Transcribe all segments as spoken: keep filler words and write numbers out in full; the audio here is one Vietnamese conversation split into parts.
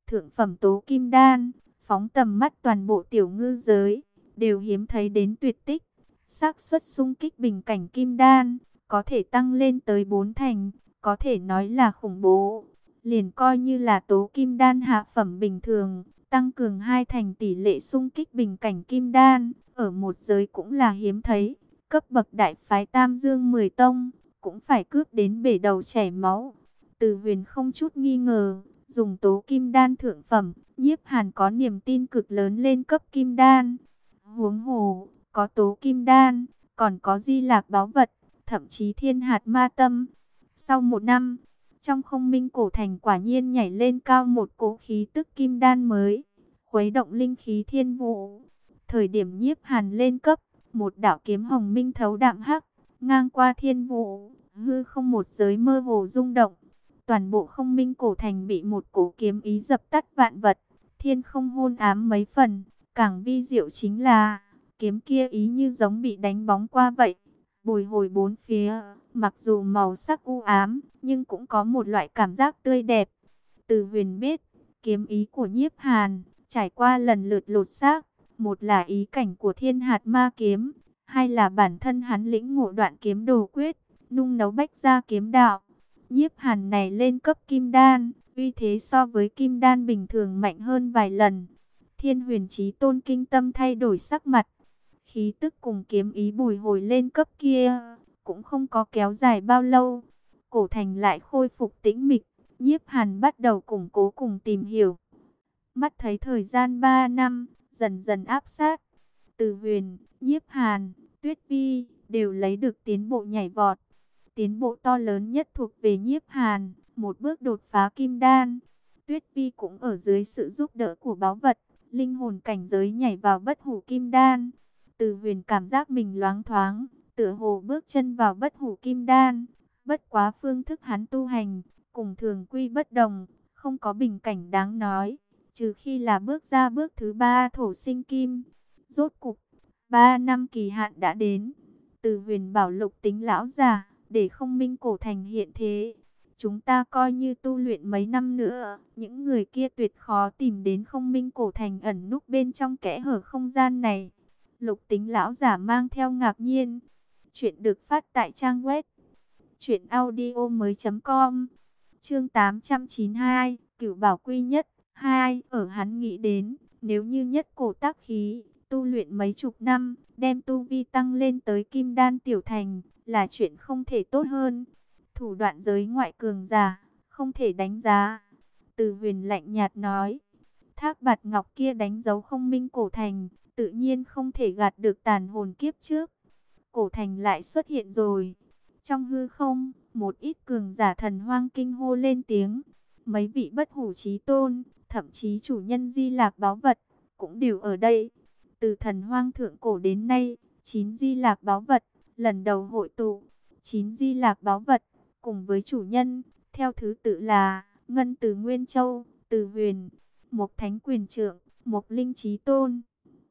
thượng phẩm tố kim đan, phóng tầm mắt toàn bộ tiểu ngư giới, đều hiếm thấy đến tuyệt tích. Xác suất xung kích bình cảnh kim đan, có thể tăng lên tới bốn thành, có thể nói là khủng bố. Liền coi như là tố kim đan hạ phẩm bình thường, tăng cường hai thành tỷ lệ xung kích bình cảnh kim đan, ở một giới cũng là hiếm thấy. Cấp bậc đại phái Tam Dương mười tông, cũng phải cướp đến bể đầu chảy máu. Từ Huyền không chút nghi ngờ, dùng tố kim đan thượng phẩm, Nhiếp Hàn có niềm tin cực lớn lên cấp kim đan. Huống hồ, có tố kim đan, còn có di lạc báu vật, thậm chí thiên hạt ma tâm. Sau một năm, trong không minh cổ thành quả nhiên nhảy lên cao một cỗ khí tức kim đan mới, khuấy động linh khí thiên vũ. Thời điểm Nhiếp Hàn lên cấp, một đạo kiếm hồng minh thấu đạm hắc, ngang qua thiên vũ, hư không một giới mơ hồ rung động. Toàn bộ không minh cổ thành bị một cổ kiếm ý dập tắt vạn vật, thiên không hôn ám mấy phần. Càng vi diệu chính là, kiếm kia ý như giống bị đánh bóng qua vậy, bồi hồi bốn phía, mặc dù màu sắc u ám, nhưng cũng có một loại cảm giác tươi đẹp. Từ Huyền biết, kiếm ý của Nhiếp Hàn, trải qua lần lượt lột xác, một là ý cảnh của thiên hạt ma kiếm, hai là bản thân hắn lĩnh ngộ đoạn kiếm đồ quyết, nung nấu bách gia kiếm đạo. Nhiếp Hàn này lên cấp kim đan, uy thế so với kim đan bình thường mạnh hơn vài lần. Thiên Huyền Chí Tôn kinh tâm thay đổi sắc mặt. Khí tức cùng kiếm ý bùi hồi lên cấp kia, cũng không có kéo dài bao lâu. Cổ thành lại khôi phục tĩnh mịch, Nhiếp Hàn bắt đầu củng cố cùng tìm hiểu. Mắt thấy thời gian ba năm, dần dần áp sát. Từ Huyền, Nhiếp Hàn, Tuyết Vi, đều lấy được tiến bộ nhảy vọt. Tiến bộ to lớn nhất thuộc về Nhiếp Hàn, một bước đột phá kim đan. Tuyết Vi cũng ở dưới sự giúp đỡ của báu vật, linh hồn cảnh giới nhảy vào bất hủ kim đan. Từ Huyền cảm giác mình loáng thoáng, tựa hồ bước chân vào bất hủ kim đan. Bất quá phương thức hắn tu hành, cùng thường quy bất đồng, không có bình cảnh đáng nói, trừ khi là bước ra bước thứ ba thổ sinh kim. Rốt cục, ba năm kỳ hạn đã đến. Từ Huyền bảo Lục Tính lão già, để không minh cổ thành hiện thế. Chúng ta coi như tu luyện mấy năm nữa, những người kia tuyệt khó tìm đến không minh cổ thành ẩn núp bên trong kẽ hở không gian này. Lục Tính lão giả mang theo ngạc nhiên. Chuyện được phát tại trang web truyện audio mới chấm com. Chương tám trăm chín mươi hai, Cửu Bảo Quy Nhất hai. Ở hắn nghĩ đến, nếu như nhất cổ tác khí, tu luyện mấy chục năm, đem tu vi tăng lên tới kim đan tiểu thành, là chuyện không thể tốt hơn. Thủ đoạn giới ngoại cường giả, không thể đánh giá. Từ Huyền lạnh nhạt nói, thác bạt ngọc kia đánh dấu không minh cổ thành, tự nhiên không thể gạt được tàn hồn kiếp trước. Cổ thành lại xuất hiện rồi. Trong hư không, một ít cường giả thần hoang kinh hô lên tiếng. Mấy vị bất hủ chí tôn, thậm chí chủ nhân di lạc báu vật, cũng đều ở đây. Từ thần hoang thượng cổ đến nay, chín di lạc báu vật, lần đầu hội tụ. Chín di lạc báu vật, cùng với chủ nhân, theo thứ tự là Ngân Từ Nguyên Châu, Từ Huyền, Mộc Thánh Quyền Trượng, Mộc Linh Chí Tôn,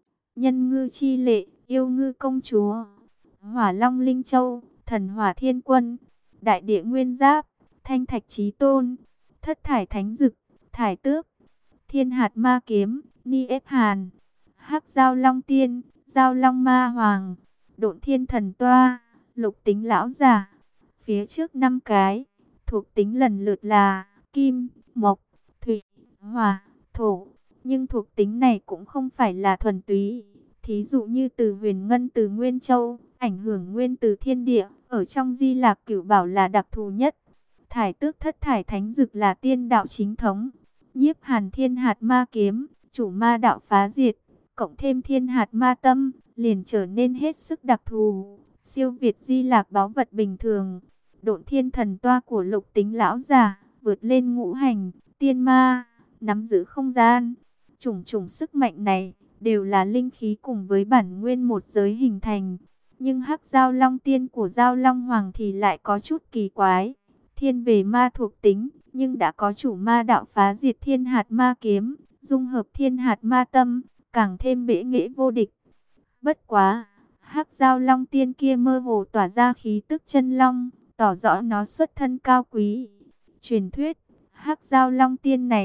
Nhân Ngư Chi Lệ, Yêu Ngư Công Chúa, Hỏa Long Linh Châu, Thần Hỏa Thiên Quân, Đại Địa Nguyên Giáp, Thanh Thạch Chí Tôn, Thất Thải Thánh Dực, Thải Tước, Thiên Hạt Ma Kiếm, Ni Ép Hàn, Hắc Giao Long Tiên, Giao Long Ma Hoàng, Độn Thiên Thần Toa, Lục Tính lão giả. Phía trước năm cái, thuộc tính lần lượt là Kim, Mộc, Thủy, Hỏa, Thổ. Nhưng thuộc tính này cũng không phải là thuần túy. Thí dụ như Từ Huyền Ngân Từ Nguyên Châu, ảnh hưởng nguyên từ thiên địa, ở trong di lạc cửu bảo là đặc thù nhất. Thải Tước Thất Thải Thánh Dực là tiên đạo chính thống. Nhiếp Hàn Thiên Hạt Ma Kiếm, chủ ma đạo phá diệt, cộng thêm Thiên Hạt Ma Tâm, liền trở nên hết sức đặc thù, siêu việt di lạc báu vật bình thường. Độn Thiên Thần Toa của Lục Tính lão già, vượt lên ngũ hành, tiên ma, nắm giữ không gian. Chủng chủng sức mạnh này, đều là linh khí cùng với bản nguyên một giới hình thành. Nhưng Hắc Giao Long Tiên của Giao Long Hoàng thì lại có chút kỳ quái. Thiên về ma thuộc tính, nhưng đã có chủ ma đạo phá diệt Thiên Hạt Ma Kiếm, dung hợp Thiên Hạt Ma Tâm, càng thêm bệ nghệ vô địch. Bất quá, Hắc Giao Long Tiên kia mơ hồ tỏa ra khí tức chân long, tỏ rõ nó xuất thân cao quý. Truyền thuyết, Hắc Giao Long Tiên này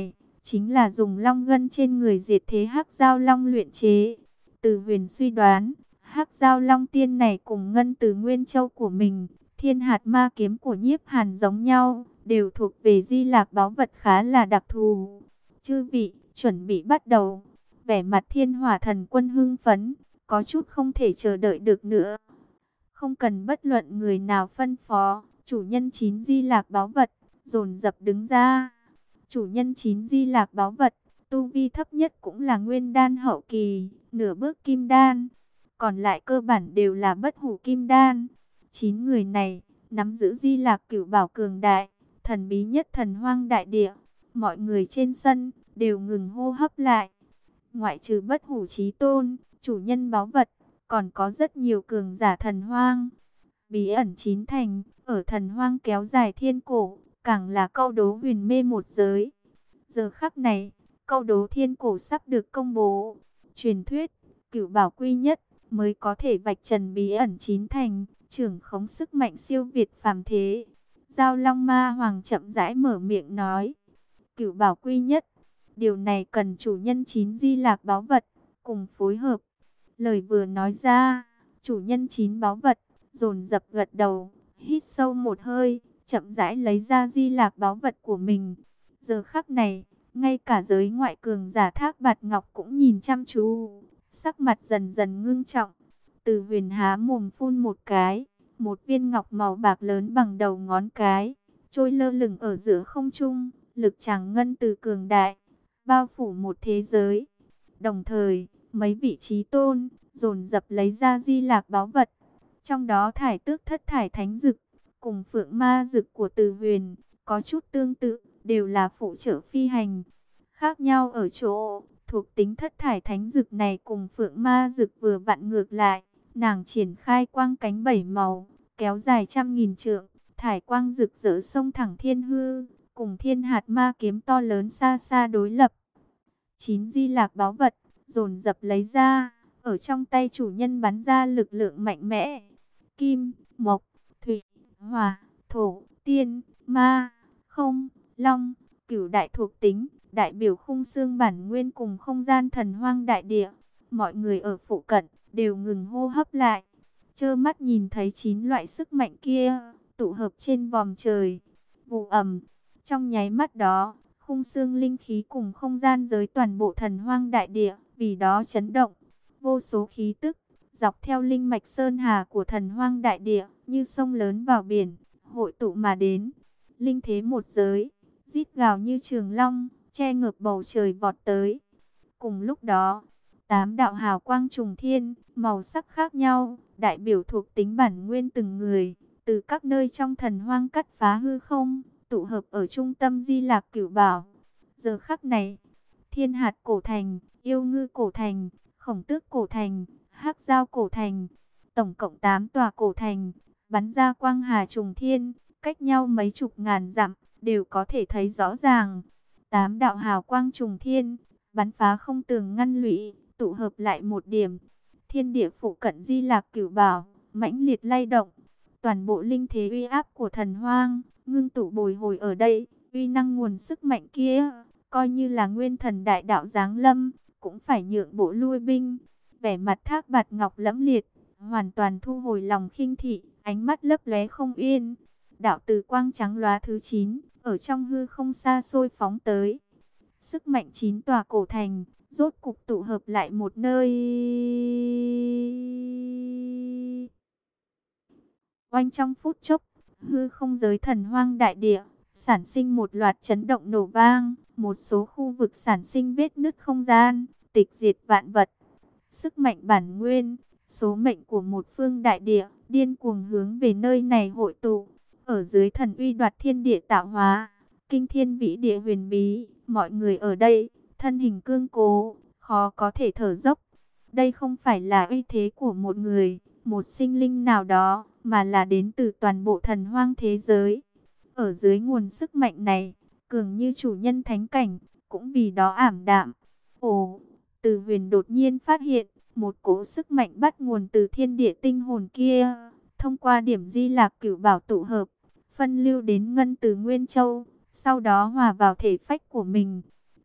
chính là dùng long ngân trên người diệt thế Hắc Giao Long luyện chế. Từ Huyền suy đoán, Hắc Giao Long tiên này cùng ngân từ Nguyên Châu của mình, thiên hạt ma kiếm của Nhiếp Hàn giống nhau, đều thuộc về Di Lạc báu vật khá là đặc thù. Chư vị, chuẩn bị bắt đầu. Vẻ mặt Thiên Hỏa Thần Quân hưng phấn, có chút không thể chờ đợi được nữa. Không cần bất luận người nào phân phó, chủ nhân chín Di Lạc báu vật dồn dập đứng ra. Chủ nhân chín Di Lạc báu vật, tu vi thấp nhất cũng là nguyên đan hậu kỳ, nửa bước kim đan, còn lại cơ bản đều là bất hủ kim đan. Chín người này nắm giữ Di Lạc cửu bảo cường đại, thần bí nhất thần hoang đại địa. Mọi người trên sân đều ngừng hô hấp lại. Ngoại trừ bất hủ chí tôn, chủ nhân báu vật, còn có rất nhiều cường giả thần hoang. Bí ẩn chín thành, ở thần hoang kéo dài thiên cổ, càng là câu đố huyền mê một giới. Giờ khắc này, câu đố thiên cổ sắp được công bố. Truyền thuyết, cửu bảo quy nhất, mới có thể vạch trần bí ẩn chín thành, trưởng khống sức mạnh siêu việt phàm thế. Giao Long Ma Hoàng chậm rãi mở miệng nói. Cửu bảo quy nhất, điều này cần chủ nhân chín Di Lạc báu vật, cùng phối hợp. Lời vừa nói ra, chủ nhân chín báu vật, dồn dập gật đầu, hít sâu một hơi, chậm rãi lấy ra Di Lạc báu vật của mình. Giờ khắc này, ngay cả giới ngoại cường giả Thác Bạt Ngọc cũng nhìn chăm chú, sắc mặt dần dần ngưng trọng. Từ Huyền há mồm phun một cái, một viên ngọc màu bạc lớn bằng đầu ngón cái, trôi lơ lửng ở giữa không trung, lực tràng ngân từ cường đại, bao phủ một thế giới. Đồng thời, mấy vị trí tôn dồn dập lấy ra Di Lạc báu vật, trong đó thải tước thất thải thánh dực cùng phượng ma dực của Từ Huyền có chút tương tự, đều là phụ trợ phi hành. Khác nhau ở chỗ, thuộc tính thất thải thánh dực này cùng phượng ma dực vừa vặn ngược lại, nàng triển khai quang cánh bảy màu, kéo dài trăm nghìn trượng, thải quang rực rỡ sông thẳng thiên hư, cùng thiên hạt ma kiếm to lớn xa xa đối lập. Chín Di Lạc báu vật dồn dập lấy ra, ở trong tay chủ nhân bắn ra lực lượng mạnh mẽ. Kim, mộc, thủy, hỏa, thổ, tiên, ma, không, long, cửu đại thuộc tính, đại biểu khung xương bản nguyên cùng không gian thần hoang đại địa. Mọi người ở phụ cận đều ngừng hô hấp lại, trơ mắt nhìn thấy chín loại sức mạnh kia tụ hợp trên vòm trời. Vụ ầm, trong nháy mắt đó, khung xương linh khí cùng không gian giới toàn bộ thần hoang đại địa vì đó chấn động. Vô số khí tức dọc theo linh mạch sơn hà của thần hoang đại địa như sông lớn vào biển, hội tụ mà đến. Linh thế một giới, rít gào như trường long, che ngợp bầu trời vọt tới. Cùng lúc đó, tám đạo hào quang trùng thiên, màu sắc khác nhau, đại biểu thuộc tính bản nguyên từng người, từ các nơi trong thần hoang cắt phá hư không, tụ hợp ở trung tâm Di Lạc cửu bảo. Giờ khắc này, Thiên Hạt cổ thành, Yêu Ngư cổ thành, Khổng Tước cổ thành, Hắc Giao cổ thành, tổng cộng tám tòa cổ thành, bắn ra quang hà trùng thiên, cách nhau mấy chục ngàn dặm, đều có thể thấy rõ ràng. Tám đạo hào quang trùng thiên, bắn phá không tường ngăn lụy, tụ hợp lại một điểm. Thiên địa phụ cận Di Lạc cửu bảo, mãnh liệt lay động. Toàn bộ linh thế uy áp của thần hoang, ngưng tụ bồi hồi ở đây, uy năng nguồn sức mạnh kia, coi như là nguyên thần đại đạo giáng lâm, cũng phải nhượng bộ lui binh. Vẻ mặt Thác Bạt Ngọc lẫm liệt, hoàn toàn thu hồi lòng khinh thị, ánh mắt lấp lóe không yên. Đạo từ quang trắng lóa thứ chín, ở trong hư không xa xôi phóng tới. Sức mạnh chín tòa cổ thành, rốt cục tụ hợp lại một nơi. Oanh, trong phút chốc, hư không giới thần hoang đại địa sản sinh một loạt chấn động nổ vang, một số khu vực sản sinh vết nứt không gian, tịch diệt vạn vật. Sức mạnh bản nguyên, số mệnh của một phương đại địa, điên cuồng hướng về nơi này hội tụ. Ở dưới thần uy đoạt thiên địa tạo hóa, kinh thiên vĩ địa huyền bí, mọi người ở đây, thân hình cương cố, khó có thể thở dốc. Đây không phải là uy thế của một người, một sinh linh nào đó, mà là đến từ toàn bộ thần hoang thế giới. Ở dưới nguồn sức mạnh này, cường như chủ nhân thánh cảnh, cũng vì đó ảm đạm. Ồ, Từ Huyền đột nhiên phát hiện, một cỗ sức mạnh bắt nguồn từ thiên địa tinh hồn kia, thông qua điểm Di Lạc cửu bảo tụ hợp, phân lưu đến ngân từ Nguyên Châu, sau đó hòa vào thể phách của mình.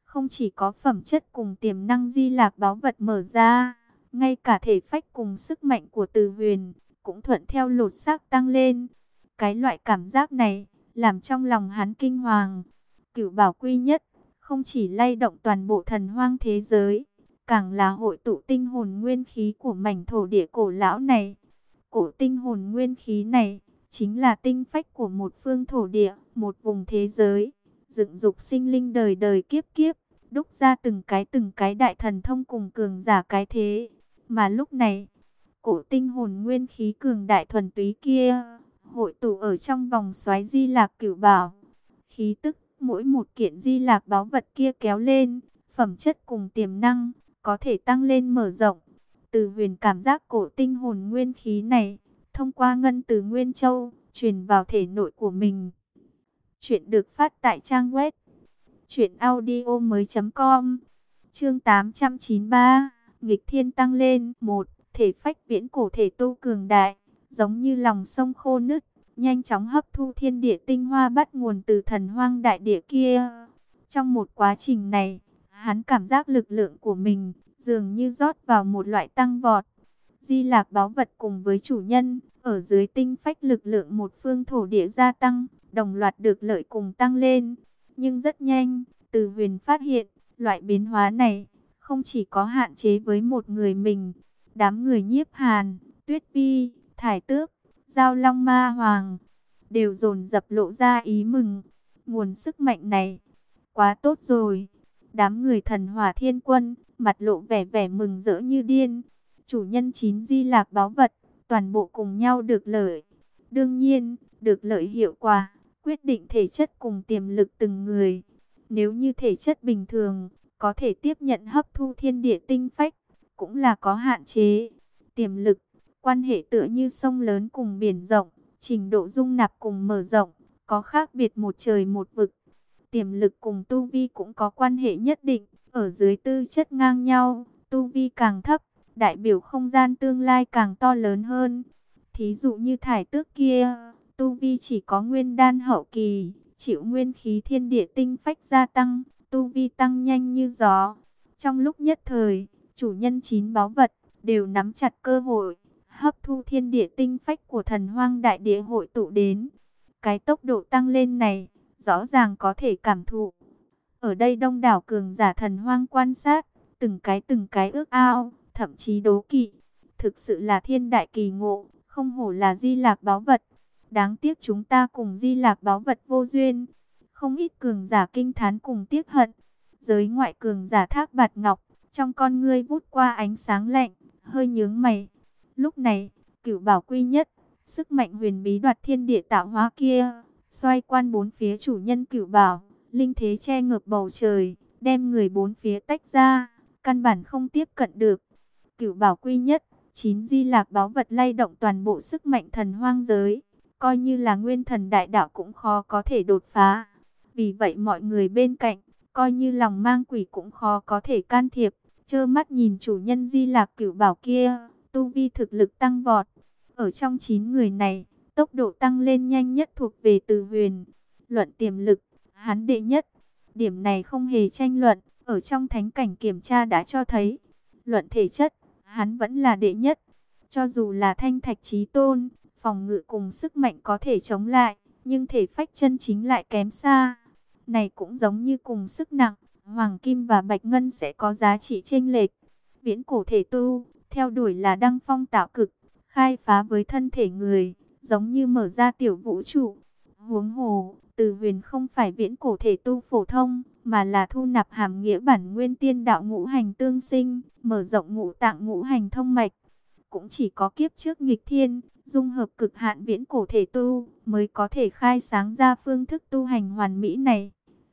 Không chỉ có phẩm chất cùng tiềm năng Di Lạc báu vật mở ra, ngay cả thể phách cùng sức mạnh của Từ Huyền cũng thuận theo lột xác tăng lên. Cái loại cảm giác này làm trong lòng hắn kinh hoàng. Cửu bảo quy nhất không chỉ lay động toàn bộ thần hoang thế giới, càng là hội tụ tinh hồn nguyên khí của mảnh thổ địa cổ lão này. Cổ tinh hồn nguyên khí này chính là tinh phách của một phương thổ địa, một vùng thế giới, dựng dục sinh linh đời đời kiếp kiếp, đúc ra từng cái từng cái đại thần thông cùng cường giả cái thế. Mà lúc này, cổ tinh hồn nguyên khí cường đại thuần túy kia hội tụ ở trong vòng xoáy Di Lạc Cửu Bảo. Khí tức mỗi một kiện Di Lạc báu vật kia kéo lên, phẩm chất cùng tiềm năng có thể tăng lên mở rộng. Từ Huyền cảm giác cổ tinh hồn nguyên khí này thông qua ngân từ Nguyên Châu truyền vào thể nội của mình. Chuyện được phát tại trang web truyện audio mới.com. Chương tám trăm chín mươi ba, nghịch thiên tăng lên. Một, thể phách viễn cổ thể tu cường đại, giống như lòng sông khô nứt, nhanh chóng hấp thu thiên địa tinh hoa bắt nguồn từ thần hoang đại địa kia. Trong một quá trình này, hắn cảm giác lực lượng của mình dường như rót vào một loại tăng vọt. Di Lạc báu vật cùng với chủ nhân, ở dưới tinh phách lực lượng một phương thổ địa gia tăng, đồng loạt được lợi cùng tăng lên. Nhưng rất nhanh, Từ Huyền phát hiện, loại biến hóa này không chỉ có hạn chế với một người mình. Đám người Nhiếp Hàn, Tuyết Vi, Thải Tước, Giao Long Ma Hoàng đều dồn dập lộ ra ý mừng. Nguồn sức mạnh này quá tốt rồi. Đám người Thần Hỏa Thiên Quân mặt lộ vẻ vẻ mừng rỡ như điên. Chủ nhân chín Di Lạc báu vật toàn bộ cùng nhau được lợi. Đương nhiên, được lợi hiệu quả quyết định thể chất cùng tiềm lực từng người. Nếu như thể chất bình thường, có thể tiếp nhận hấp thu thiên địa tinh phách, cũng là có hạn chế. Tiềm lực, quan hệ tựa như sông lớn cùng biển rộng, trình độ dung nạp cùng mở rộng, có khác biệt một trời một vực. Tiềm lực cùng tu vi cũng có quan hệ nhất định, ở dưới tư chất ngang nhau, tu vi càng thấp, đại biểu không gian tương lai càng to lớn hơn. Thí dụ như Thải Tước kia, tu vi chỉ có nguyên đan hậu kỳ, chịu nguyên khí thiên địa tinh phách gia tăng, tu vi tăng nhanh như gió. Trong lúc nhất thời, chủ nhân chín báu vật đều nắm chặt cơ hội, hấp thu thiên địa tinh phách của thần hoang đại địa hội tụ đến. Cái tốc độ tăng lên này, rõ ràng có thể cảm thụ. Ở đây đông đảo cường giả thần hoang quan sát, từng cái từng cái ước ao, thậm chí đố kỵ. Thực sự là thiên đại kỳ ngộ, không hổ là Di Lạc báu vật. Đáng tiếc chúng ta cùng Di Lạc báu vật vô duyên. Không ít cường giả kinh thán cùng tiếc hận. Giới ngoại cường giả Thác Bạt Ngọc, trong con ngươi vút qua ánh sáng lạnh, hơi nhướng mày. Lúc này, Cửu bảo quy nhất, sức mạnh huyền bí đoạt thiên địa tạo hóa kia, xoay quan bốn phía chủ nhân Cửu bảo, linh thế che ngập bầu trời, đem người bốn phía tách ra, căn bản không tiếp cận được. Cửu bảo quy nhất, chín Di Lạc báu vật lay động toàn bộ sức mạnh thần hoang giới, coi như là nguyên thần đại đạo cũng khó có thể đột phá. Vì vậy mọi người bên cạnh, coi như lòng mang quỷ cũng khó có thể can thiệp, trơ mắt nhìn chủ nhân Di Lạc Cửu bảo kia, tu vi thực lực tăng vọt. Ở trong chín người này, tốc độ tăng lên nhanh nhất thuộc về Từ Huyền. Luận tiềm lực, hắn đệ nhất. Điểm này không hề tranh luận, ở trong thánh cảnh kiểm tra đã cho thấy. Luận thể chất, hắn vẫn là đệ nhất. Cho dù là Thanh Thạch Chí Tôn, phòng ngự cùng sức mạnh có thể chống lại, nhưng thể phách chân chính lại kém xa. Này cũng giống như cùng sức nặng, Hoàng Kim và Bạch Ngân sẽ có giá trị chênh lệch. Viễn cổ thể tu, theo đuổi là đăng phong tạo cực, khai phá với thân thể người, giống như mở ra tiểu vũ trụ. Huống hồ, Từ Huyền không phải viễn cổ thể tu phổ thông, mà là thu nạp hàm nghĩa bản nguyên tiên đạo ngũ hành tương sinh, mở rộng ngũ tạng ngũ hành thông mạch. Cũng chỉ có kiếp trước nghịch thiên, dung hợp cực hạn viễn cổ thể tu, mới có thể khai sáng ra phương thức tu hành hoàn mỹ này.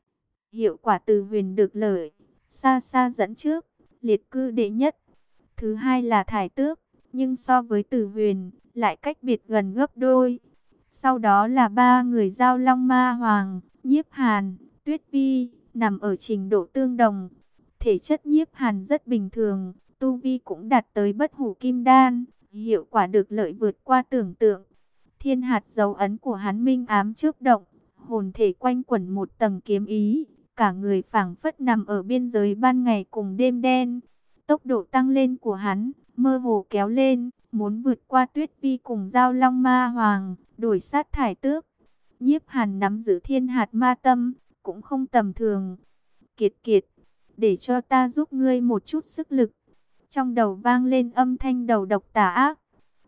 Hiệu quả Từ Huyền được lợi, xa xa dẫn trước, liệt cư đệ nhất. Thứ hai là Thải Tước, nhưng so với Từ Huyền, lại cách biệt gần gấp đôi. Sau đó là ba người Giao Long Ma Hoàng, Nhiếp Hàn, Tuyết Vi, nằm ở trình độ tương đồng. Thể chất Nhiếp Hàn rất bình thường, tu vi cũng đạt tới bất hủ kim đan, hiệu quả được lợi vượt qua tưởng tượng. Thiên hạt dấu ấn của hắn minh ám chớp động, hồn thể quanh quẩn một tầng kiếm ý, cả người phảng phất nằm ở biên giới ban ngày cùng đêm đen. Tốc độ tăng lên của hắn, mơ hồ kéo lên, muốn vượt qua Tuyết Vi cùng Giao Long Ma Hoàng, đuổi sát Thải Tước. Nhiếp Hàn nắm giữ thiên hạt ma tâm, cũng không tầm thường. Kiệt kiệt, để cho ta giúp ngươi một chút sức lực. Trong đầu vang lên âm thanh đầu độc tà ác.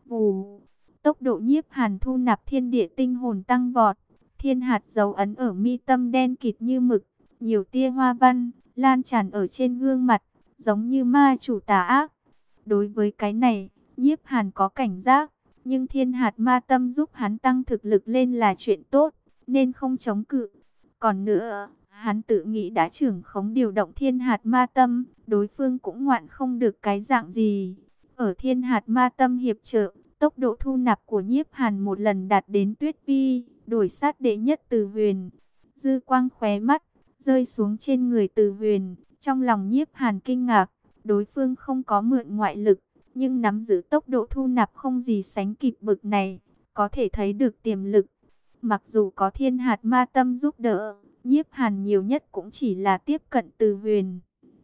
Vù, tốc độ Nhiếp Hàn thu nạp thiên địa tinh hồn tăng vọt. Thiên hạt dấu ấn ở mi tâm đen kịt như mực, nhiều tia hoa văn lan tràn ở trên gương mặt, giống như ma chủ tà ác. Đối với cái này, Nhiếp Hàn có cảnh giác, nhưng thiên hạt ma tâm giúp hắn tăng thực lực lên là chuyện tốt, nên không chống cự. Còn nữa, hắn tự nghĩ đã trưởng khống điều động thiên hạt ma tâm, đối phương cũng ngoạn không được cái dạng gì. Ở thiên hạt ma tâm hiệp trợ, tốc độ thu nạp của Nhiếp Hàn một lần đạt đến Tuyết Vi, đuổi sát đệ nhất Từ Huyền. Dư quang khóe mắt rơi xuống trên người Từ Huyền, trong lòng Nhiếp Hàn kinh ngạc, đối phương không có mượn ngoại lực, nhưng nắm giữ tốc độ thu nạp không gì sánh kịp bực này, có thể thấy được tiềm lực. Mặc dù có thiên hạt ma tâm giúp đỡ, Nhiếp Hàn nhiều nhất cũng chỉ là tiếp cận Từ Huyền.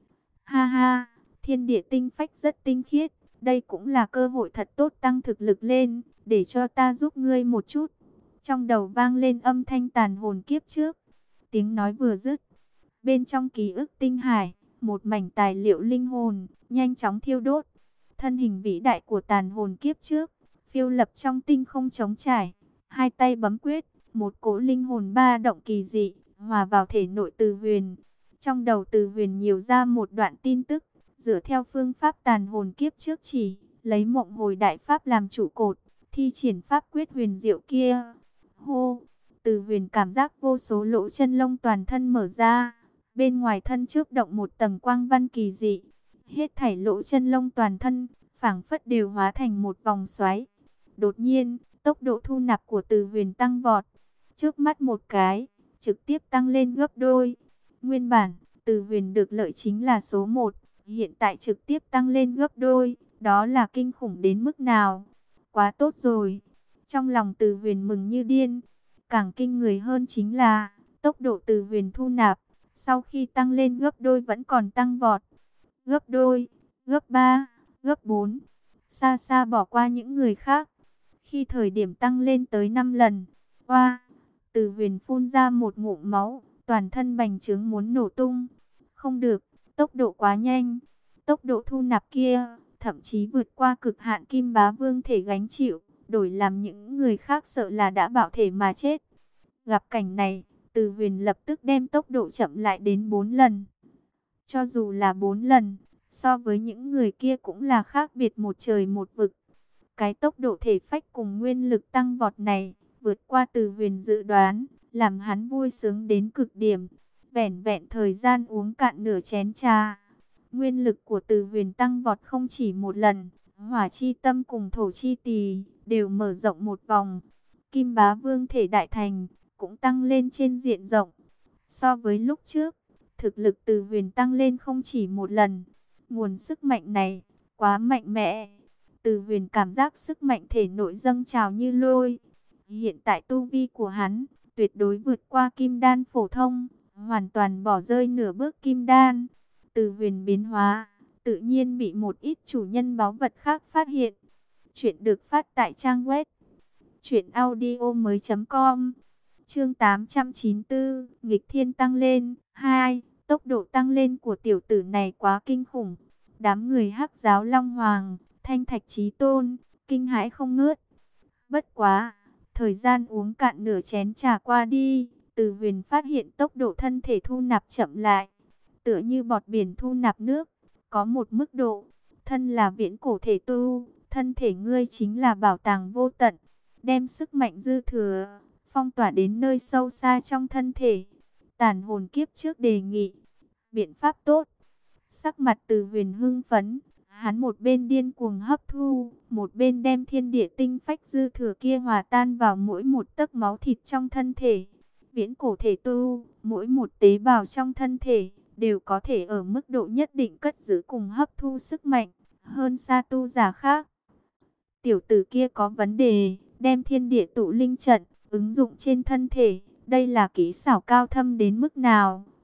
Ha ha, thiên địa tinh phách rất tinh khiết, đây cũng là cơ hội thật tốt tăng thực lực lên, để cho ta giúp ngươi một chút. Trong đầu vang lên âm thanh tàn hồn kiếp trước. Tiếng nói vừa dứt, bên trong ký ức tinh hải, một mảnh tài liệu linh hồn nhanh chóng thiêu đốt. Thân hình vĩ đại của tàn hồn kiếp trước phiêu lập trong tinh không trống trải, hai tay bấm quyết, một cỗ linh hồn ba động kỳ dị hòa vào thể nội Từ Huyền. Trong đầu Từ Huyền nhiều ra một đoạn tin tức, dựa theo phương pháp tàn hồn kiếp trước chỉ, lấy mộng hồi đại pháp làm trụ cột, thi triển pháp quyết huyền diệu kia. Hô, Từ Huyền cảm giác vô số lỗ chân lông toàn thân mở ra, bên ngoài thân chớp động một tầng quang văn kỳ dị. Hết thảy lỗ chân lông toàn thân, phảng phất đều hóa thành một vòng xoáy. Đột nhiên, tốc độ thu nạp của Từ Huyền tăng vọt, trước mắt một cái, trực tiếp tăng lên gấp đôi. Nguyên bản, Từ Huyền được lợi chính là số một, hiện tại trực tiếp tăng lên gấp đôi, đó là kinh khủng đến mức nào? Quá tốt rồi. Trong lòng Từ Huyền mừng như điên. Càng kinh người hơn chính là, tốc độ Từ Huyền thu nạp, sau khi tăng lên gấp đôi vẫn còn tăng vọt. Gấp đôi, gấp ba, gấp bốn, xa xa bỏ qua những người khác. Khi thời điểm tăng lên tới năm lần, oa, Từ Huyền phun ra một ngụm máu, toàn thân bành trướng muốn nổ tung. Không được, tốc độ quá nhanh, tốc độ thu nạp kia, thậm chí vượt qua cực hạn Kim Bá Vương thể gánh chịu, đổi làm những người khác sợ là đã bạo thể mà chết. Gặp cảnh này, Từ Huyền lập tức đem tốc độ chậm lại đến bốn lần. Cho dù là bốn lần, so với những người kia cũng là khác biệt một trời một vực. Cái tốc độ thể phách cùng nguyên lực tăng vọt này, vượt qua Từ Huyền dự đoán, làm hắn vui sướng đến cực điểm. Vẻn vẹn thời gian uống cạn nửa chén trà, nguyên lực của Từ Huyền tăng vọt không chỉ một lần, hỏa chi tâm cùng thổ chi tỳ đều mở rộng một vòng. Kim Bá Vương thể đại thành cũng tăng lên trên diện rộng. So với lúc trước, thực lực Từ Huyền tăng lên không chỉ một lần. Nguồn sức mạnh này quá mạnh mẽ. Từ Huyền cảm giác sức mạnh thể nội dâng trào như lôi. Hiện tại tu vi của hắn tuyệt đối vượt qua kim đan phổ thông, hoàn toàn bỏ rơi nửa bước kim đan. Từ Huyền biến hóa, tự nhiên bị một ít chủ nhân báu vật khác phát hiện. Chuyện được phát tại trang web truyện audio mới chấm com. Chương tám trăm chín mươi tư, nghịch thiên tăng lên. Hai, tốc độ tăng lên của tiểu tử này quá kinh khủng. Đám người Hắc giáo Long Hoàng, Thanh Thạch Chí Tôn, kinh hãi không ngớt. Bất quá, thời gian uống cạn nửa chén trà qua đi, Từ Huyền phát hiện tốc độ thân thể thu nạp chậm lại, tựa như bọt biển thu nạp nước, có một mức độ. Thân là viễn cổ thể tu, thân thể ngươi chính là bảo tàng vô tận, đem sức mạnh dư thừa phong tỏa đến nơi sâu xa trong thân thể. Tàn hồn kiếp trước đề nghị biện pháp tốt. Sắc mặt Từ Huyền hưng phấn, hắn một bên điên cuồng hấp thu, một bên đem thiên địa tinh phách dư thừa kia hòa tan vào mỗi một tấc máu thịt trong thân thể. Viễn cổ thể tu, mỗi một tế bào trong thân thể đều có thể ở mức độ nhất định cất giữ cùng hấp thu sức mạnh, hơn xa tu giả khác. Tiểu tử kia có vấn đề, đem thiên địa tụ linh trận ứng dụng trên thân thể, đây là kỹ xảo cao thâm đến mức nào,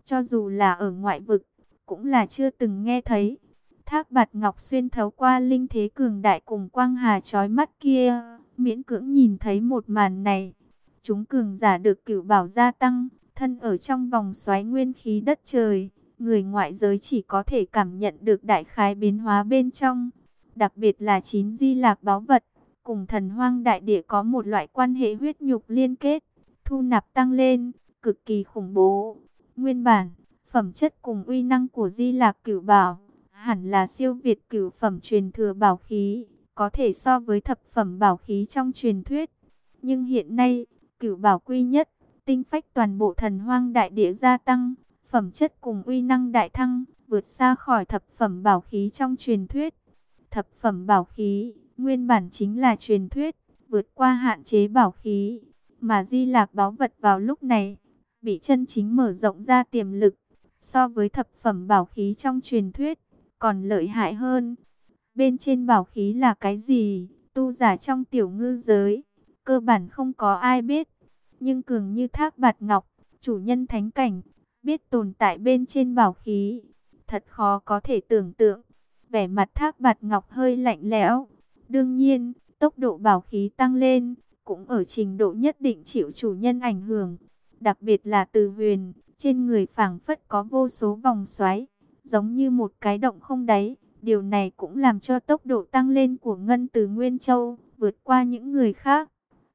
cho dù là ở ngoại vực, cũng là chưa từng nghe thấy. Thác Bạt Ngọc xuyên thấu qua linh thế cường đại cùng quang hà chói mắt kia, miễn cưỡng nhìn thấy một màn này. Chúng cường giả được cửu bảo gia tăng, thân ở trong vòng xoáy nguyên khí đất trời, người ngoại giới chỉ có thể cảm nhận được đại khái biến hóa bên trong. Đặc biệt là chín di lạc báu vật, cùng thần hoang đại địa có một loại quan hệ huyết nhục liên kết, thu nạp tăng lên, cực kỳ khủng bố. Nguyên bản, phẩm chất cùng uy năng của di lạc cửu bảo, hẳn là siêu việt cửu phẩm truyền thừa bảo khí, có thể so với thập phẩm bảo khí trong truyền thuyết. Nhưng hiện nay, cửu bảo quy nhất, tinh phách toàn bộ thần hoang đại địa gia tăng, phẩm chất cùng uy năng đại thăng, vượt xa khỏi thập phẩm bảo khí trong truyền thuyết. Thập phẩm bảo khí, nguyên bản chính là truyền thuyết, vượt qua hạn chế bảo khí, mà di lạc báu vật vào lúc này, bị chân chính mở rộng ra tiềm lực, so với thập phẩm bảo khí trong truyền thuyết, còn lợi hại hơn. Bên trên bảo khí là cái gì, tu giả trong tiểu ngư giới, cơ bản không có ai biết. Nhưng cường như Thác Bạt Ngọc, chủ nhân thánh cảnh, biết tồn tại bên trên bảo khí, thật khó có thể tưởng tượng. Vẻ mặt Thác Bạt Ngọc hơi lạnh lẽo. Đương nhiên, tốc độ bảo khí tăng lên, cũng ở trình độ nhất định chịu chủ nhân ảnh hưởng. Đặc biệt là Từ Huyền, trên người phảng phất có vô số vòng xoáy, giống như một cái động không đáy. Điều này cũng làm cho tốc độ tăng lên của Ngân Từ Nguyên Châu vượt qua những người khác.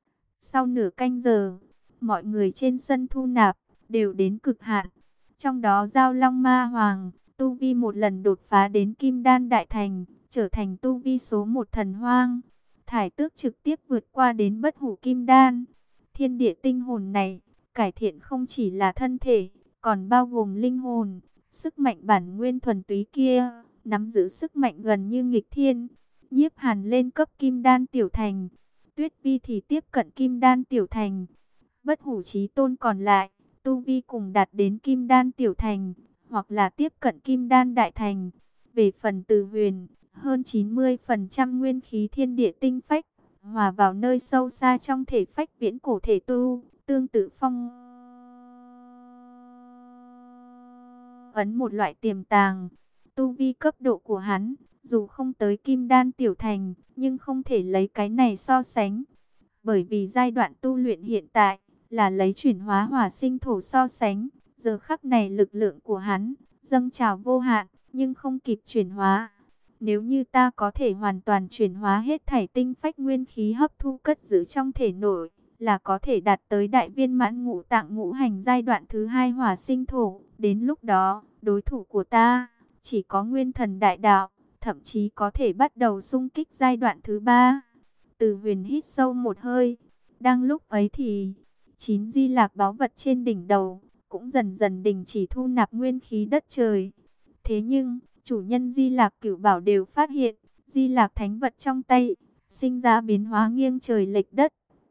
Sau nửa canh giờ, mọi người trên sân thu nạp đều đến cực hạn. Trong đó Giao Long Ma Hoàng, tu vi một lần đột phá đến Kim Đan Đại Thành, trở thành tu vi số một thần hoang. Thải Tước trực tiếp vượt qua đến Bất Hủ Kim Đan. Thiên địa tinh hồn này, cải thiện không chỉ là thân thể, còn bao gồm linh hồn, sức mạnh bản nguyên thuần túy kia, nắm giữ sức mạnh gần như nghịch thiên. Nhiếp Hàn lên cấp Kim Đan Tiểu Thành, Tuyết Vi thì tiếp cận Kim Đan Tiểu Thành. Bất Hủ Chí Tôn còn lại, tu vi cùng đạt đến Kim Đan Tiểu Thành, hoặc là tiếp cận Kim Đan Đại Thành. Về phần Từ Huyền, hơn chín mươi phần trăm nguyên khí thiên địa tinh phách, hòa vào nơi sâu xa trong thể phách viễn cổ thể tu, tương tự phong ấn một loại tiềm tàng. Tu vi cấp độ của hắn, dù không tới Kim Đan Tiểu Thành, nhưng không thể lấy cái này so sánh. Bởi vì giai đoạn tu luyện hiện tại, là lấy chuyển hóa hỏa sinh thổ so sánh. Giờ khắc này lực lượng của hắn, dâng trào vô hạn, nhưng không kịp chuyển hóa. Nếu như ta có thể hoàn toàn chuyển hóa hết thảy tinh phách nguyên khí hấp thu cất giữ trong thể nội, là có thể đạt tới đại viên mãn ngũ tạng ngũ hành giai đoạn thứ hai hỏa sinh thổ. Đến lúc đó, đối thủ của ta chỉ có nguyên thần đại đạo, thậm chí có thể bắt đầu xung kích giai đoạn thứ ba. Từ Huyền hít sâu một hơi. Đang lúc ấy thì chín di lạc báu vật trên đỉnh đầu cũng dần dần đình chỉ thu nạp nguyên khí đất trời. Thế nhưng, chủ nhân di lạc cửu bảo đều phát hiện, di lạc thánh vật trong tay sinh ra biến hóa nghiêng trời lệch đất.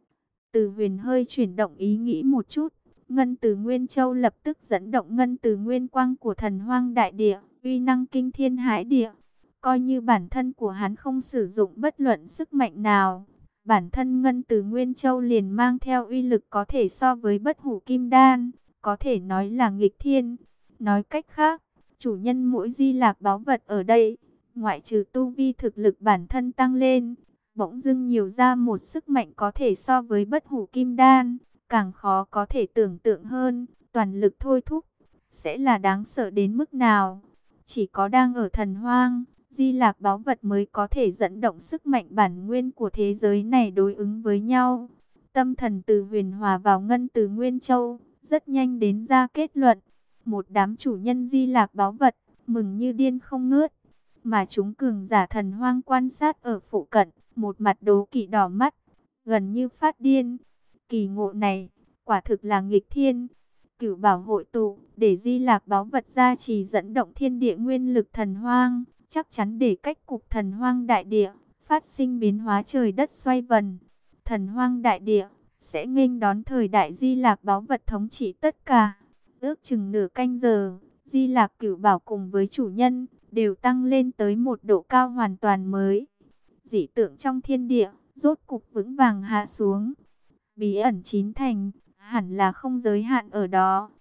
Từ Huyền hơi chuyển động ý nghĩ một chút, Ngân Từ Nguyên Châu lập tức dẫn động Ngân Từ Nguyên Quang của thần hoang đại địa, uy năng kinh thiên hải địa. Coi như bản thân của hắn không sử dụng bất luận sức mạnh nào, bản thân Ngân Từ Nguyên Châu liền mang theo uy lực có thể so với Bất Hủ Kim Đan, có thể nói là nghịch thiên. Nói cách khác, chủ nhân mỗi di lạc báu vật ở đây, ngoại trừ tu vi thực lực bản thân tăng lên, bỗng dưng nhiều ra một sức mạnh có thể so với Bất Hủ Kim Đan, càng khó có thể tưởng tượng hơn, toàn lực thôi thúc, sẽ là đáng sợ đến mức nào. Chỉ có đang ở thần hoang, di lạc báu vật mới có thể dẫn động sức mạnh bản nguyên của thế giới này đối ứng với nhau. Tâm thần Từ Huyền hòa vào Ngân Từ Nguyên Châu, rất nhanh đến ra kết luận. Một đám chủ nhân di lạc báu vật, mừng như điên không ngớt. Mà chúng cường giả thần hoang quan sát ở phụ cận, một mặt đố kỵ đỏ mắt, gần như phát điên. Kỳ ngộ này, quả thực là nghịch thiên. Cửu bảo hội tụ, để di lạc báu vật gia trì dẫn động thiên địa nguyên lực thần hoang, chắc chắn để cách cục thần hoang đại địa phát sinh biến hóa trời đất xoay vần. Thần hoang đại địa sẽ nghênh đón thời đại di lạc báu vật thống trị tất cả. Ước chừng nửa canh giờ, di lạc cửu bảo cùng với chủ nhân đều tăng lên tới một độ cao hoàn toàn mới. Dị tượng trong thiên địa rốt cục vững vàng hạ xuống. Bí ẩn chín thành hẳn là không giới hạn ở đó.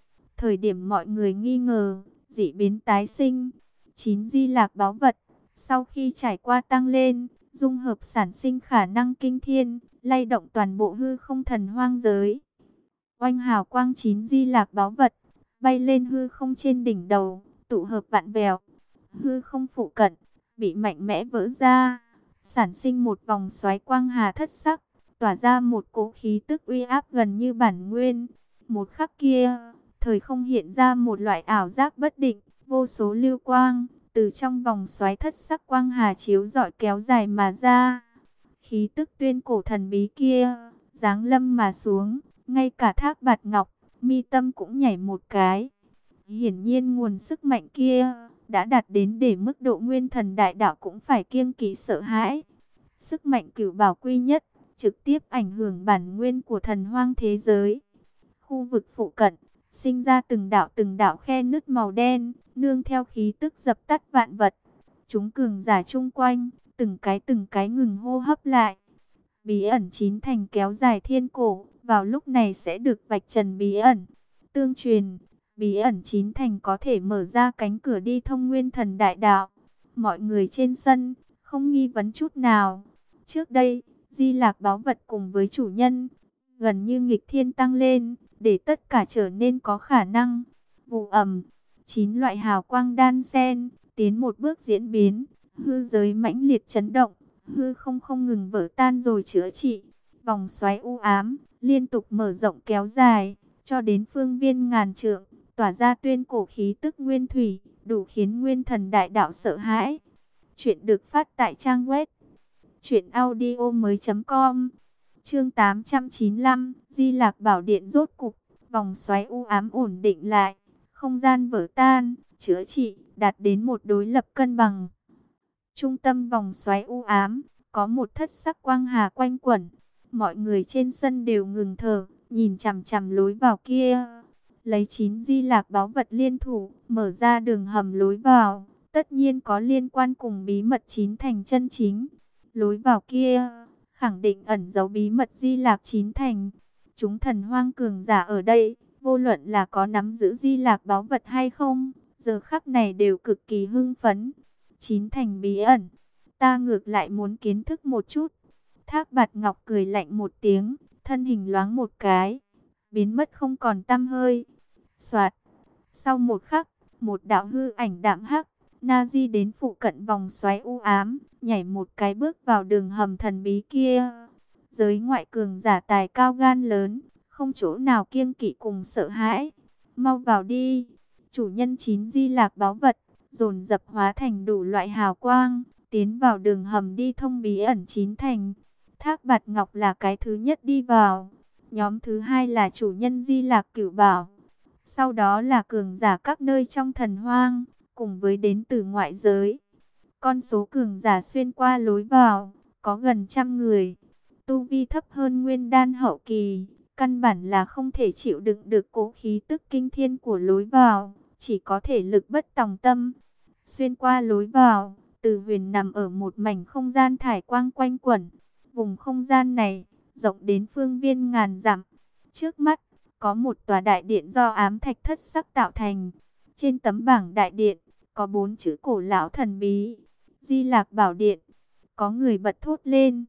Thời điểm mọi người nghi ngờ, dị biến tái sinh, chín di lạc báu vật, sau khi trải qua tăng lên, dung hợp sản sinh khả năng kinh thiên, lay động toàn bộ hư không thần hoang giới. Oanh hào quang chín di lạc báu vật, bay lên hư không trên đỉnh đầu, tụ hợp vạn vẹo. Hư không phụ cận, bị mạnh mẽ vỡ ra, sản sinh một vòng xoáy quang hà thất sắc, tỏa ra một cỗ khí tức uy áp gần như bản nguyên. Một khắc kia, thời không hiện ra một loại ảo giác bất định, vô số lưu quang, từ trong vòng xoáy thất sắc quang hà chiếu rọi kéo dài mà ra. Khí tức tuyên cổ thần bí kia, giáng lâm mà xuống, ngay cả Thác Bạt Ngọc, mi tâm cũng nhảy một cái. Hiển nhiên nguồn sức mạnh kia đã đạt đến để mức độ nguyên thần đại đạo cũng phải kiêng kỵ sợ hãi. Sức mạnh cửu bảo quy nhất, trực tiếp ảnh hưởng bản nguyên của thần hoang thế giới. Khu vực phụ cận, sinh ra từng đạo từng đạo khe nứt màu đen, nương theo khí tức dập tắt vạn vật. Chúng cường giả chung quanh, từng cái từng cái ngừng hô hấp lại. Bí ẩn chín thành kéo dài thiên cổ, vào lúc này sẽ được vạch trần bí ẩn. Tương truyền, bí ẩn chín thành có thể mở ra cánh cửa đi thông nguyên thần đại đạo. Mọi người trên sân, không nghi vấn chút nào. Trước đây, di lạc báu vật cùng với chủ nhân, gần như nghịch thiên tăng lên, để tất cả trở nên có khả năng. Vụ ẩm, chín loại hào quang đan xen, tiến một bước diễn biến, hư giới mãnh liệt chấn động, hư không không ngừng vỡ tan rồi chữa trị. Vòng xoáy u ám, liên tục mở rộng kéo dài, cho đến phương viên ngàn trượng, tỏa ra tuyên cổ khí tức nguyên thủy, đủ khiến nguyên thần đại đạo sợ hãi. Chuyện được phát tại trang web truyện audio mới chấm com. Chương tám trăm chín mươi lăm, Di Lạc Bảo Điện rốt cục, vòng xoáy u ám ổn định lại, không gian vỡ tan, chữa trị, đạt đến một đối lập cân bằng. Trung tâm vòng xoáy u ám, có một thất sắc quang hà quanh quẩn. Mọi người trên sân đều ngừng thở, nhìn chằm chằm lối vào kia. Lấy chín di lạc báu vật liên thủ, mở ra đường hầm lối vào, tất nhiên có liên quan cùng bí mật chín thành chân chính. Lối vào kia, khẳng định ẩn giấu bí mật di lạc chín thành. Chúng thần hoang cường giả ở đây, vô luận là có nắm giữ di lạc báu vật hay không, giờ khắc này đều cực kỳ hưng phấn. Chín thành bí ẩn, ta ngược lại muốn kiến thức một chút. Thác Bạt Ngọc cười lạnh một tiếng, thân hình loáng một cái, biến mất không còn tăm hơi. Soạt, sau một khắc, một đạo hư ảnh đạm hắc, na di đến phụ cận vòng xoáy u ám, nhảy một cái bước vào đường hầm thần bí kia. Giới ngoại cường giả tài cao gan lớn, không chỗ nào kiêng kỵ cùng sợ hãi. Mau vào đi, chủ nhân chín di lạc báu vật, dồn dập hóa thành đủ loại hào quang, tiến vào đường hầm đi thông bí ẩn chín thành. Thác Bạt Ngọc là cái thứ nhất đi vào, nhóm thứ hai là chủ nhân di lạc cửu bảo, sau đó là cường giả các nơi trong thần hoang, cùng với đến từ ngoại giới. Con số cường giả xuyên qua lối vào, có gần trăm người, tu vi thấp hơn nguyên đan hậu kỳ, căn bản là không thể chịu đựng được cố khí tức kinh thiên của lối vào, chỉ có thể lực bất tòng tâm. Xuyên qua lối vào, Từ Huyền nằm ở một mảnh không gian thải quang quanh quẩn. Vùng không gian này, rộng đến phương viên ngàn dặm. Trước mắt, có một tòa đại điện do ám thạch thất sắc tạo thành. Trên tấm bảng đại điện, có bốn chữ cổ lão thần bí: Di Lạc Bảo Điện. Có người bật thốt lên.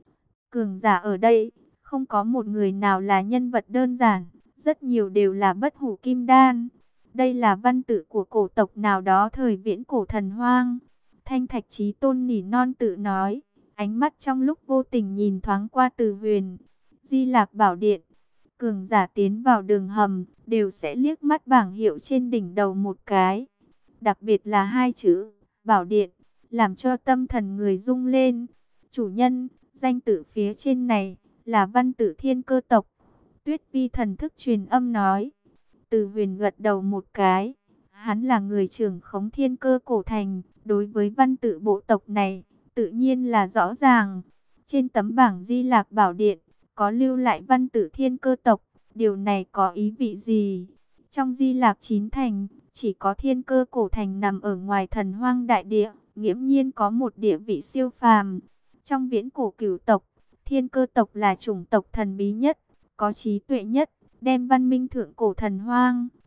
Cường giả ở đây, không có một người nào là nhân vật đơn giản, rất nhiều đều là bất hủ kim đan. Đây là văn tự của cổ tộc nào đó thời viễn cổ thần hoang. Thanh Thạch Chí Tôn nỉ non tự nói, ánh mắt trong lúc vô tình nhìn thoáng qua Từ Huyền. Di Lạc Bảo Điện. Cường giả tiến vào đường hầm, đều sẽ liếc mắt bảng hiệu trên đỉnh đầu một cái. Đặc biệt là hai chữ, Bảo Điện, làm cho tâm thần người rung lên. Chủ nhân, danh tự phía trên này, là văn tự Thiên Cơ tộc. Tuyết Vi thần thức truyền âm nói. Từ Huyền gật đầu một cái. Hắn là người trưởng khống Thiên Cơ cổ thành, đối với văn tự bộ tộc này, tự nhiên là rõ ràng. Trên tấm bảng Di Lạc Bảo Điện, có lưu lại văn tự Thiên Cơ tộc, điều này có ý vị gì? Trong Di Lạc chín thành, chỉ có Thiên Cơ cổ thành nằm ở ngoài thần hoang đại địa, nghiễm nhiên có một địa vị siêu phàm. Trong viễn cổ cửu tộc, Thiên Cơ tộc là chủng tộc thần bí nhất, có trí tuệ nhất, đem văn minh thượng cổ thần hoang,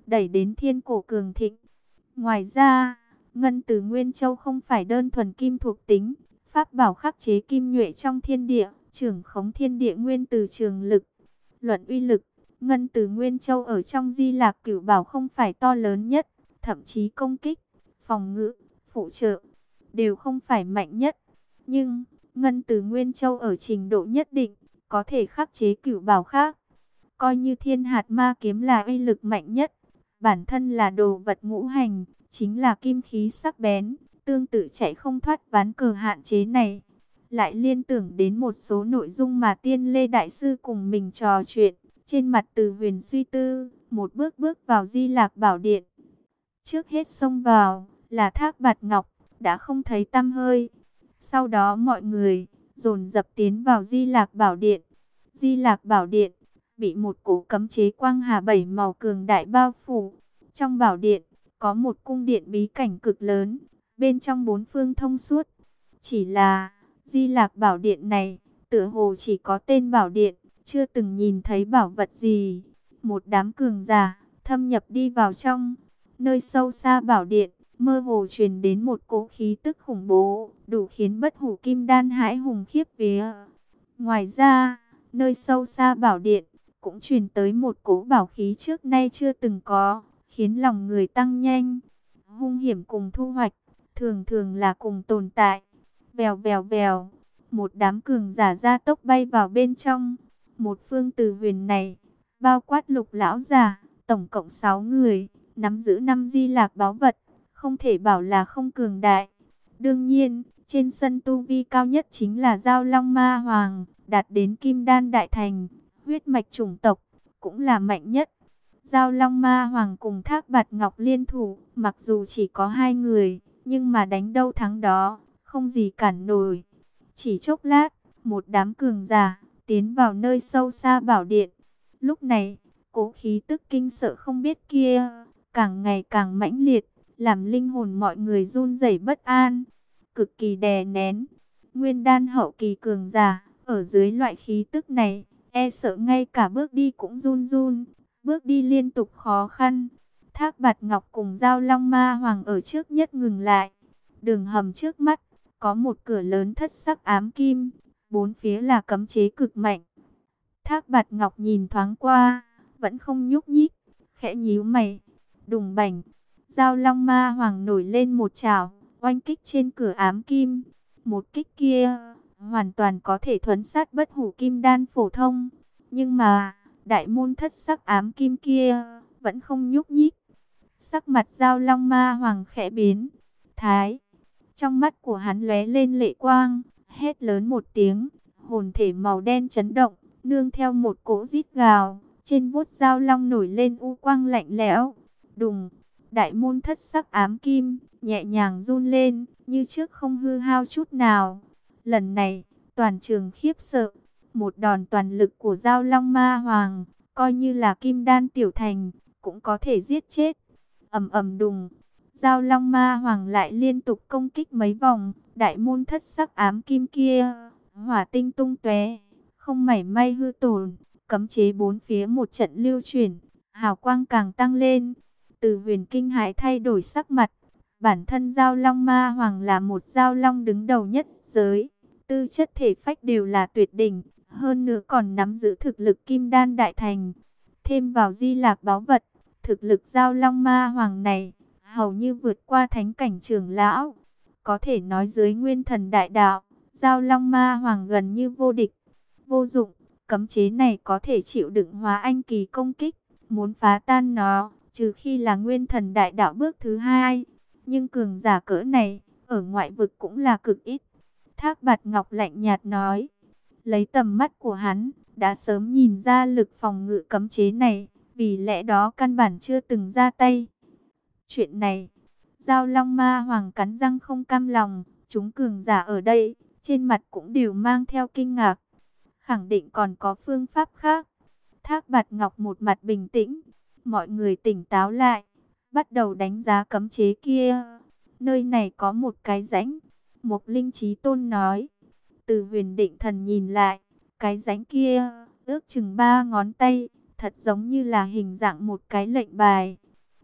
đẩy đến thiên cổ cường thịnh. Ngoài ra, ngân từ Nguyên Châu không phải đơn thuần kim thuộc tính, pháp bảo khắc chế kim nhuệ trong thiên địa, trưởng khống thiên địa nguyên từ trường lực. Luận uy lực, ngân từ Nguyên Châu ở trong Di Lạc Cửu Bảo không phải to lớn nhất, thậm chí công kích, phòng ngự, phụ trợ đều không phải mạnh nhất. Nhưng, ngân từ Nguyên Châu ở trình độ nhất định, có thể khắc chế cửu bảo khác. Coi như thiên hạt ma kiếm là uy lực mạnh nhất, bản thân là đồ vật ngũ hành, chính là kim khí sắc bén, tương tự chạy không thoát ván cờ hạn chế này. Lại liên tưởng đến một số nội dung mà Tiên Lê Đại Sư cùng mình trò chuyện, trên mặt Từ Huyền suy tư, một bước bước vào Di Lạc Bảo Điện. Trước hết xông vào, là Thác Bạt Ngọc, đã không thấy tăm hơi. Sau đó mọi người dồn dập tiến vào Di Lạc Bảo Điện. Di Lạc Bảo Điện bị một cổ cấm chế quang hà bảy màu cường đại bao phủ. Trong bảo điện có một cung điện bí cảnh cực lớn, bên trong bốn phương thông suốt. Chỉ là Di Lạc Bảo Điện này tựa hồ chỉ có tên bảo điện, chưa từng nhìn thấy bảo vật gì. Một đám cường giả thâm nhập đi vào trong, nơi sâu xa bảo điện, mơ hồ truyền đến một cỗ khí tức khủng bố, đủ khiến bất hủ kim đan hãi hùng khiếp vía. Ngoài ra, nơi sâu xa bảo điện cũng truyền tới một cỗ bảo khí trước nay chưa từng có, khiến lòng người tăng nhanh. Hung hiểm cùng thu hoạch, thường thường là cùng tồn tại. Vèo vèo vèo, một đám cường giả gia tốc bay vào bên trong. Một phương Từ Huyền này, bao quát Lục lão giả, tổng cộng sáu người, nắm giữ năm di lạc báu vật, không thể bảo là không cường đại. Đương nhiên, trên sân tu vi cao nhất chính là Giao Long Ma Hoàng, đạt đến Kim Đan Đại Thành, huyết mạch chủng tộc, cũng là mạnh nhất. Giao Long Ma Hoàng cùng Thác Bạt Ngọc liên thủ, mặc dù chỉ có hai người, nhưng mà đánh đâu thắng đó, không gì cản nổi. Chỉ chốc lát, một đám cường giả tiến vào nơi sâu xa bảo điện. Lúc này, cố khí tức kinh sợ không biết kia càng ngày càng mãnh liệt, làm linh hồn mọi người run rẩy bất an, cực kỳ đè nén. Nguyên đan hậu kỳ cường giả, ở dưới loại khí tức này, e sợ ngay cả bước đi cũng run run, bước đi liên tục khó khăn. Thác Bạt Ngọc cùng Giao Long Ma Hoàng ở trước nhất ngừng lại. Đường hầm trước mắt, có một cửa lớn thất sắc ám kim, bốn phía là cấm chế cực mạnh. Thác Bạt Ngọc nhìn thoáng qua, vẫn không nhúc nhích, khẽ nhíu mày. Đùng bành, Giao Long Ma Hoàng nổi lên một chảo, oanh kích trên cửa ám kim. Một kích kia, hoàn toàn có thể thuấn sát bất hủ kim đan phổ thông. Nhưng mà, đại môn thất sắc ám kim kia, vẫn không nhúc nhích. Sắc mặt Giao Long Ma Hoàng khẽ biến. Thái, trong mắt của hắn lóe lên lệ quang, hét lớn một tiếng, hồn thể màu đen chấn động, nương theo một cỗ rít gào, trên vuốt Giao Long nổi lên u quang lạnh lẽo. Đùng, đại môn thất sắc ám kim nhẹ nhàng run lên, như trước không hư hao chút nào. Lần này, toàn trường khiếp sợ, một đòn toàn lực của Giao Long Ma Hoàng, coi như là kim đan tiểu thành, cũng có thể giết chết. Ầm ầm đùng, Giao Long Ma Hoàng lại liên tục công kích mấy vòng, đại môn thất sắc ám kim kia, hỏa tinh tung tóe, không mảy may hư tổn, cấm chế bốn phía một trận lưu chuyển, hào quang càng tăng lên. Từ Huyền kinh hãi thay đổi sắc mặt, bản thân Giao Long Ma Hoàng là một giao long đứng đầu nhất giới, tư chất thể phách đều là tuyệt đỉnh, hơn nữa còn nắm giữ thực lực Kim Đan Đại Thành. Thêm vào di lạc báu vật, thực lực Giao Long Ma Hoàng này hầu như vượt qua thánh cảnh trưởng lão. Có thể nói dưới nguyên thần đại đạo, Giao Long Ma Hoàng gần như vô địch. Vô dụng, cấm chế này có thể chịu đựng hóa anh kỳ công kích, muốn phá tan nó, trừ khi là nguyên thần đại đạo bước thứ hai. Nhưng cường giả cỡ này, ở ngoại vực cũng là cực ít. Thác Bạt Ngọc lạnh nhạt nói, lấy tầm mắt của hắn, đã sớm nhìn ra lực phòng ngự cấm chế này, vì lẽ đó căn bản chưa từng ra tay. Chuyện này, Giao Long Ma Hoàng cắn răng không cam lòng, chúng cường giả ở đây, trên mặt cũng đều mang theo kinh ngạc. Khẳng định còn có phương pháp khác. Thác Bạt Ngọc một mặt bình tĩnh, mọi người tỉnh táo lại, bắt đầu đánh giá cấm chế kia. Nơi này có một cái rãnh, Mộc Linh Chí Tôn nói. Từ Huyền định thần nhìn lại, cái rãnh kia ước chừng ba ngón tay, thật giống như là hình dạng một cái lệnh bài.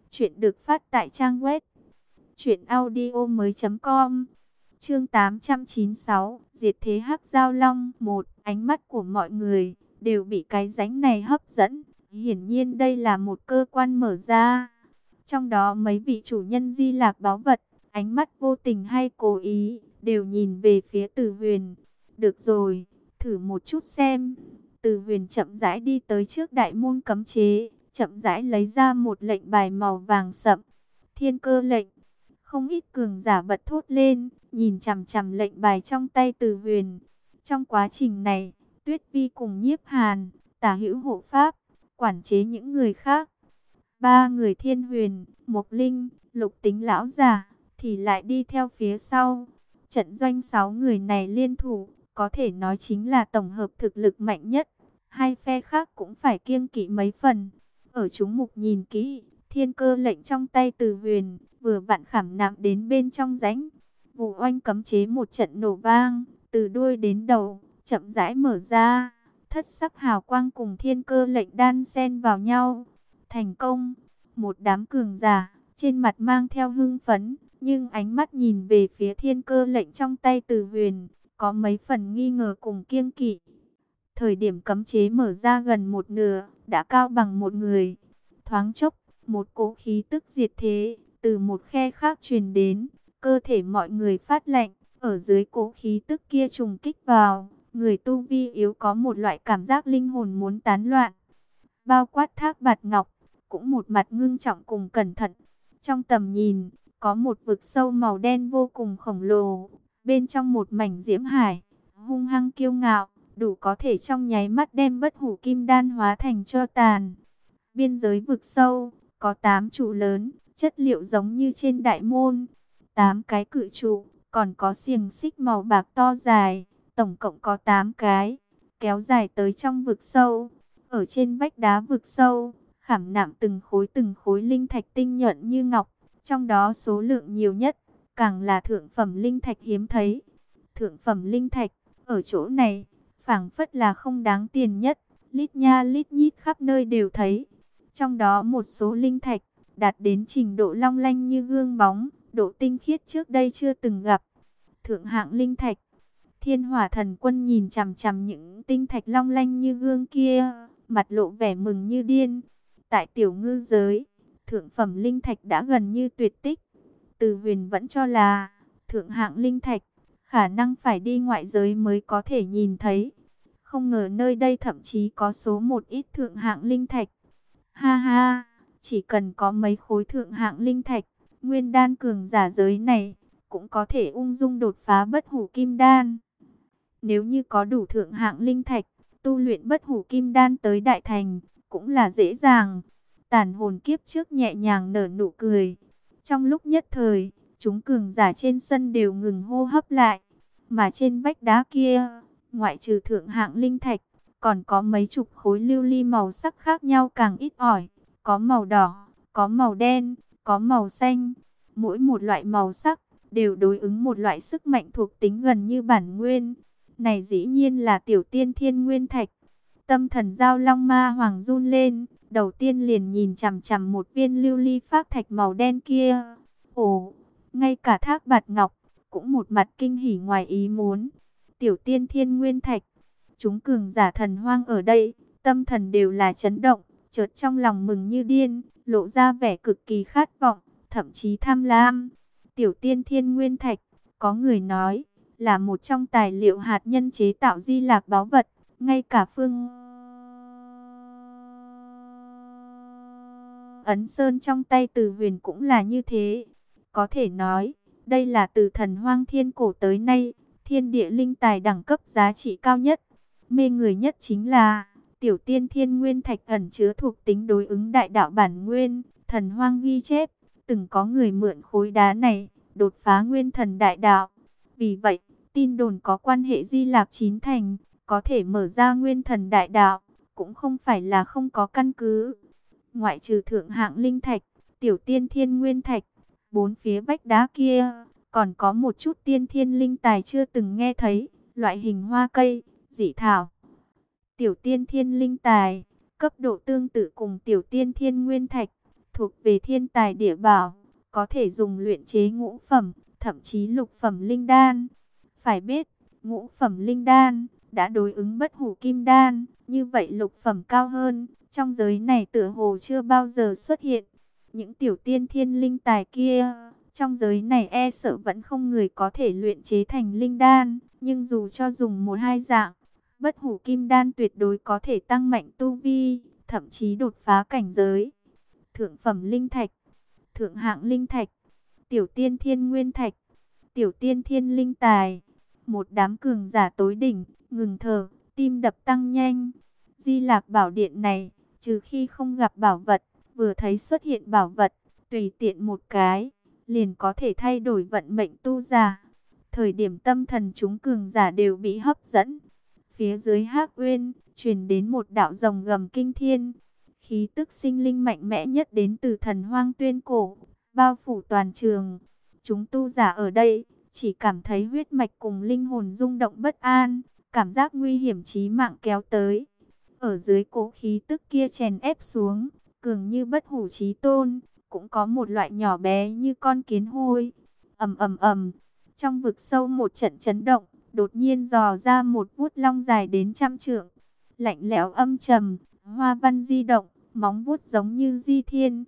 Chuyện được phát tại trang web truyện audio mới com. Chương tám trăm chín mươi sáu, diệt thế Hắc Giao Long. Một, ánh mắt của mọi người đều bị cái rãnh này hấp dẫn. Hiển nhiên đây là một cơ quan mở ra. Trong đó mấy vị chủ nhân Di Lạc báu vật, ánh mắt vô tình hay cố ý, đều nhìn về phía Từ Huyền. Được rồi, thử một chút xem. Từ Huyền chậm rãi đi tới trước đại môn cấm chế, chậm rãi lấy ra một lệnh bài màu vàng sậm. Thiên cơ lệnh. Không ít cường giả bật thốt lên, nhìn chằm chằm lệnh bài trong tay Từ Huyền. Trong quá trình này, Tuyết Vi cùng Nhiếp Hàn, Tả Hữu hộ pháp, quản chế những người khác. Ba người Thiên Huyền, Mộc Linh, Lục Tính lão giả thì lại đi theo phía sau. Trận doanh sáu người này liên thủ, có thể nói chính là tổng hợp thực lực mạnh nhất. Hai phe khác cũng phải kiêng kỵ mấy phần. Ở chúng mục nhìn kỹ, thiên cơ lệnh trong tay Từ Huyền vừa vặn khảm nạm đến bên trong rãnh. Vụ oanh cấm chế một trận nổ vang, từ đuôi đến đầu, chậm rãi mở ra. Thất sắc hào quang cùng thiên cơ lệnh đan xen vào nhau. Thành công, một đám cường giả, trên mặt mang theo hưng phấn, nhưng ánh mắt nhìn về phía thiên cơ lệnh trong tay Từ Huyền, có mấy phần nghi ngờ cùng kiêng kỵ. Thời điểm cấm chế mở ra gần một nửa, đã cao bằng một người. Thoáng chốc, một cỗ khí tức diệt thế, từ một khe khác truyền đến, cơ thể mọi người phát lạnh, ở dưới cỗ khí tức kia trùng kích vào, người tu vi yếu có một loại cảm giác linh hồn muốn tán loạn. Bao quát Thác Bạt Ngọc, cũng một mặt ngưng trọng cùng cẩn thận. Trong tầm nhìn, có một vực sâu màu đen vô cùng khổng lồ, bên trong một mảnh diễm hải, hung hăng kiêu ngạo, đủ có thể trong nháy mắt đem bất hủ kim đan hóa thành tro tàn. Biên giới vực sâu, có tám trụ lớn, chất liệu giống như trên đại môn. Tám cái cự trụ, còn có xiềng xích màu bạc to dài, tổng cộng có tám cái, kéo dài tới trong vực sâu. Ở trên vách đá vực sâu, khảm nạm từng khối từng khối linh thạch tinh nhuận như ngọc, trong đó số lượng nhiều nhất, càng là thượng phẩm linh thạch hiếm thấy. Thượng phẩm linh thạch, ở chỗ này, phảng phất là không đáng tiền nhất, lít nha lít nhít khắp nơi đều thấy. Trong đó một số linh thạch, đạt đến trình độ long lanh như gương bóng, độ tinh khiết trước đây chưa từng gặp. Thượng hạng linh thạch, Thiên Hỏa Thần Quân nhìn chằm chằm những tinh thạch long lanh như gương kia, mặt lộ vẻ mừng như điên. Tại tiểu ngư giới, thượng phẩm linh thạch đã gần như tuyệt tích. Từ Huyền vẫn cho là thượng hạng linh thạch khả năng phải đi ngoại giới mới có thể nhìn thấy. Không ngờ nơi đây thậm chí có số một ít thượng hạng linh thạch. Ha ha, chỉ cần có mấy khối thượng hạng linh thạch, nguyên đan cường giả giới này cũng có thể ung dung đột phá bất hủ kim đan. Nếu như có đủ thượng hạng linh thạch, tu luyện bất hủ kim đan tới đại thành cũng là dễ dàng. Tàn hồn kiếp trước nhẹ nhàng nở nụ cười. Trong lúc nhất thời, chúng cường giả trên sân đều ngừng hô hấp lại. Mà trên vách đá kia, ngoại trừ thượng hạng linh thạch, còn có mấy chục khối lưu ly màu sắc khác nhau càng ít ỏi. Có màu đỏ, có màu đen, có màu xanh. Mỗi một loại màu sắc đều đối ứng một loại sức mạnh thuộc tính gần như bản nguyên. Này dĩ nhiên là tiểu tiên thiên nguyên thạch. Tâm thần Giao Long Ma Hoàng run lên, đầu tiên liền nhìn chằm chằm một viên lưu ly phác thạch màu đen kia. Ồ, ngay cả Thác Bạt Ngọc cũng một mặt kinh hỉ ngoài ý muốn. Tiểu tiên thiên nguyên thạch, chúng cường giả thần hoang ở đây, tâm thần đều là chấn động, chợt trong lòng mừng như điên, lộ ra vẻ cực kỳ khát vọng, thậm chí tham lam. Tiểu tiên thiên nguyên thạch, có người nói là một trong tài liệu hạt nhân chế tạo Di Lạc báu vật, ngay cả phương ấn sơn trong tay Từ Huyền cũng là như thế. Có thể nói, đây là từ thần hoang thiên cổ tới nay, thiên địa linh tài đẳng cấp giá trị cao nhất. Mê người nhất chính là, tiểu tiên thiên nguyên thạch ẩn chứa thuộc tính đối ứng đại đạo bản nguyên. Thần hoang ghi chép, từng có người mượn khối đá này, đột phá nguyên thần đại đạo. Vì vậy, tin đồn có quan hệ Di Lạc chín thành, có thể mở ra nguyên thần đại đạo, cũng không phải là không có căn cứ. Ngoại trừ thượng hạng linh thạch, tiểu tiên thiên nguyên thạch, bốn phía vách đá kia, còn có một chút tiên thiên linh tài chưa từng nghe thấy, loại hình hoa cây, dị thảo. Tiểu tiên thiên linh tài, cấp độ tương tự cùng tiểu tiên thiên nguyên thạch, thuộc về thiên tài địa bảo, có thể dùng luyện chế ngũ phẩm, thậm chí lục phẩm linh đan. Phải biết, ngũ phẩm linh đan đã đối ứng bất hủ kim đan, như vậy lục phẩm cao hơn, trong giới này tựa hồ chưa bao giờ xuất hiện. Những tiểu tiên thiên linh tài kia, trong giới này e sợ vẫn không người có thể luyện chế thành linh đan, nhưng dù cho dùng một hai dạng, bất hủ kim đan tuyệt đối có thể tăng mạnh tu vi, thậm chí đột phá cảnh giới. Thượng phẩm linh thạch, thượng hạng linh thạch, tiểu tiên thiên nguyên thạch, tiểu tiên thiên linh tài. Một đám cường giả tối đỉnh, ngừng thở, tim đập tăng nhanh. Di Lạc Bảo Điện này, trừ khi không gặp bảo vật, vừa thấy xuất hiện bảo vật, tùy tiện một cái, liền có thể thay đổi vận mệnh tu giả. Thời điểm tâm thần chúng cường giả đều bị hấp dẫn. Phía dưới Hắc Uyên, truyền đến một đạo rồng gầm kinh thiên. Khí tức sinh linh mạnh mẽ nhất đến từ thần hoang tuyên cổ, bao phủ toàn trường. Chúng tu giả ở đây, chỉ cảm thấy huyết mạch cùng linh hồn rung động bất an, cảm giác nguy hiểm chí mạng kéo tới. Ở dưới cỗ khí tức kia chèn ép xuống, cường như bất hủ chí tôn, cũng có một loại nhỏ bé như con kiến hôi. Ầm ầm ầm, trong vực sâu một trận chấn động, đột nhiên dò ra một vuốt long dài đến trăm trượng, lạnh lẽo âm trầm, hoa văn di động, móng vuốt giống như di thiên.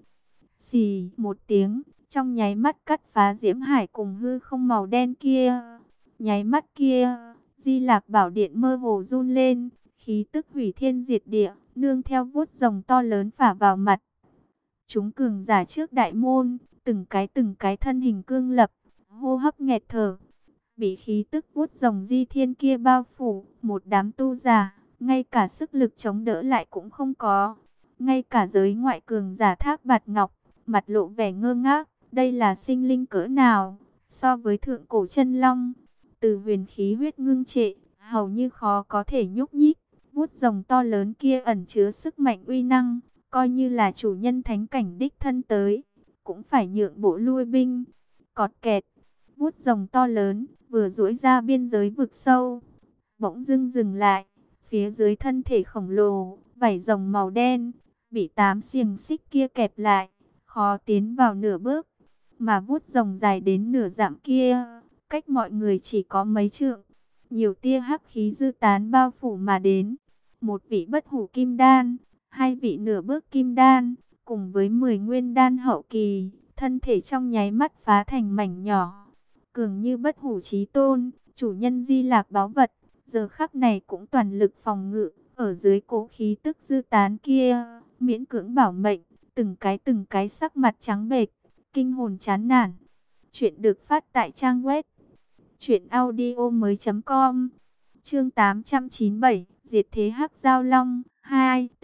Xì một tiếng, trong nháy mắt cắt phá diễm hải cùng hư không màu đen kia. Nháy mắt kia, Di Lạc Bảo Điện mơ hồ run lên, khí tức hủy thiên diệt địa, nương theo vuốt rồng to lớn phả vào mặt. Chúng cường giả trước đại môn, từng cái từng cái thân hình cương lập, hô hấp nghẹt thở. Bị khí tức vuốt rồng di thiên kia bao phủ, một đám tu giả, ngay cả sức lực chống đỡ lại cũng không có. Ngay cả giới ngoại cường giả Thác Bạt Ngọc, mặt lộ vẻ ngơ ngác, đây là sinh linh cỡ nào, so với thượng cổ chân long, từ huyền khí huyết ngưng trệ, hầu như khó có thể nhúc nhích. Vuốt rồng to lớn kia ẩn chứa sức mạnh uy năng, coi như là chủ nhân thánh cảnh đích thân tới, cũng phải nhượng bộ lui binh. Cọt kẹt, vuốt rồng to lớn vừa duỗi ra biên giới vực sâu, bỗng dưng dừng lại. Phía dưới thân thể khổng lồ, vảy rồng màu đen, bị tám xiềng xích kia kẹp lại, khó tiến vào nửa bước. Mà vuốt rồng dài đến nửa dặm kia, cách mọi người chỉ có mấy trượng. Nhiều tia hắc khí dư tán bao phủ mà đến. Một vị bất hủ kim đan, hai vị nửa bước kim đan, cùng với mười nguyên đan hậu kỳ, thân thể trong nháy mắt phá thành mảnh nhỏ. Cường như bất hủ chí tôn, chủ nhân Di Lạc báu vật, giờ khắc này cũng toàn lực phòng ngự, ở dưới cố khí tức dư tán kia, miễn cưỡng bảo mệnh, từng cái từng cái sắc mặt trắng bệch, kinh hồn chán nản. Chuyện được phát tại trang web truyện audio mới chấm com. Chương tám trăm chín mươi bảy, Diệt thế Hắc Giao Long hai T.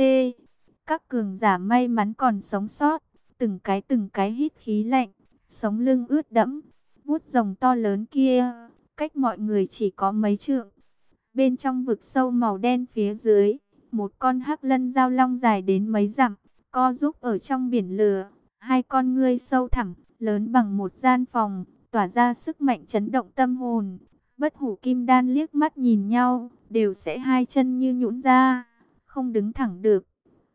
Các cường giả may mắn còn sống sót, từng cái từng cái hít khí lạnh, sống lưng ướt đẫm. Vuốt rồng to lớn kia, cách mọi người chỉ có mấy trượng. Bên trong vực sâu màu đen phía dưới, một con hắc lân giao long dài đến mấy dặm, co giúp ở trong biển lửa. Hai con ngươi sâu thẳm, lớn bằng một gian phòng, tỏa ra sức mạnh chấn động tâm hồn. Bất hủ kim đan liếc mắt nhìn nhau, đều sẽ hai chân như nhũn ra, không đứng thẳng được.